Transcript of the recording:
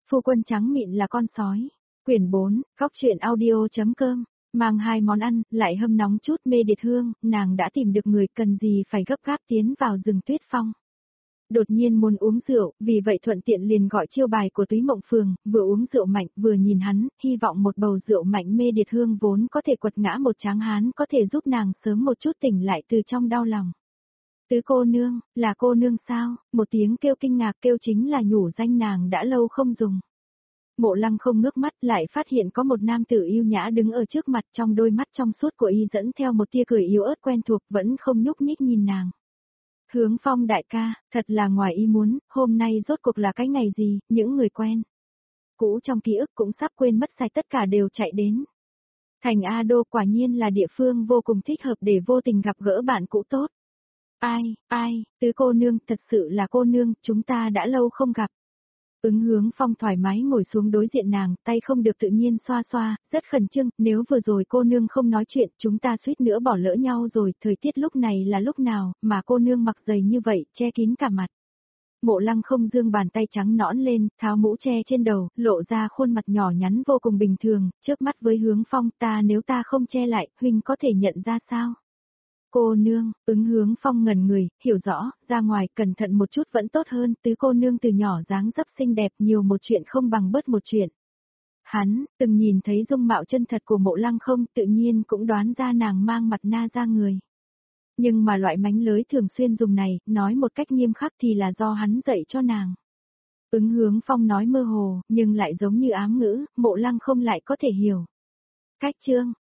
Phu quân trắng mịn là con sói. Quyển 4, góc truyện audio.com. Mang 2 món ăn, lại hâm nóng chút mê điệt hương, nàng đã tìm được người, cần gì phải gấp gáp tiến vào rừng tuyết phong. Đột nhiên muốn uống rượu, vì vậy thuận tiện liền gọi chiêu bài của Túy Mộng Phường, vừa uống rượu mạnh, vừa nhìn hắn, hy vọng một bầu rượu mạnh mê điệt hương vốn có thể quật ngã một tráng hán có thể giúp nàng sớm một chút tỉnh lại từ trong đau lòng. Tứ cô nương, là cô nương sao? Một tiếng kêu kinh ngạc, kêu chính là nhủ danh nàng đã lâu không dùng. Mộ Lăng không ngước mắt, lại phát hiện có một nam tử yêu nhã đứng ở trước mặt, trong đôi mắt trong suốt của y dẫn theo một tia cười yếu ớt quen thuộc, vẫn không nhúc nhích nhìn nàng. Hướng Phong đại ca, thật là ngoài ý muốn, hôm nay rốt cuộc là cái ngày gì, những người quen cũ trong ký ức cũng sắp quên mất sạch tất cả đều chạy đến. Thành A Đô quả nhiên là địa phương vô cùng thích hợp để vô tình gặp gỡ bạn cũ tốt. Ai, tứ cô nương, thật sự là cô nương, chúng ta đã lâu không gặp. Hướng Phong thoải mái ngồi xuống đối diện nàng, tay không được tự nhiên xoa xoa, rất khẩn trương, nếu vừa rồi cô nương không nói chuyện, chúng ta suýt nữa bỏ lỡ nhau rồi, thời tiết lúc này là lúc nào, mà cô nương mặc dày như vậy, che kín cả mặt. Mộ Lăng không dương bàn tay trắng nõn lên, tháo mũ che trên đầu, lộ ra khuôn mặt nhỏ nhắn vô cùng bình thường, trước mắt với Hướng Phong, nếu ta không che lại, huynh có thể nhận ra sao? Cô nương, Hướng Phong ngẩn người, hiểu rõ, ra ngoài cẩn thận một chút vẫn tốt hơn, tứ cô nương từ nhỏ dáng dấp xinh đẹp, nhiều một chuyện không bằng bớt một chuyện. Hắn, từng nhìn thấy dung mạo chân thật của Mộ Lăng không, tự nhiên cũng đoán ra nàng mang mặt na ra người. Nhưng mà loại mánh lới thường xuyên dùng này, nói một cách nghiêm khắc thì là do hắn dạy cho nàng. Hướng Phong nói mơ hồ, nhưng lại giống như ám ngữ, Mộ Lăng không lại có thể hiểu. Cách chương,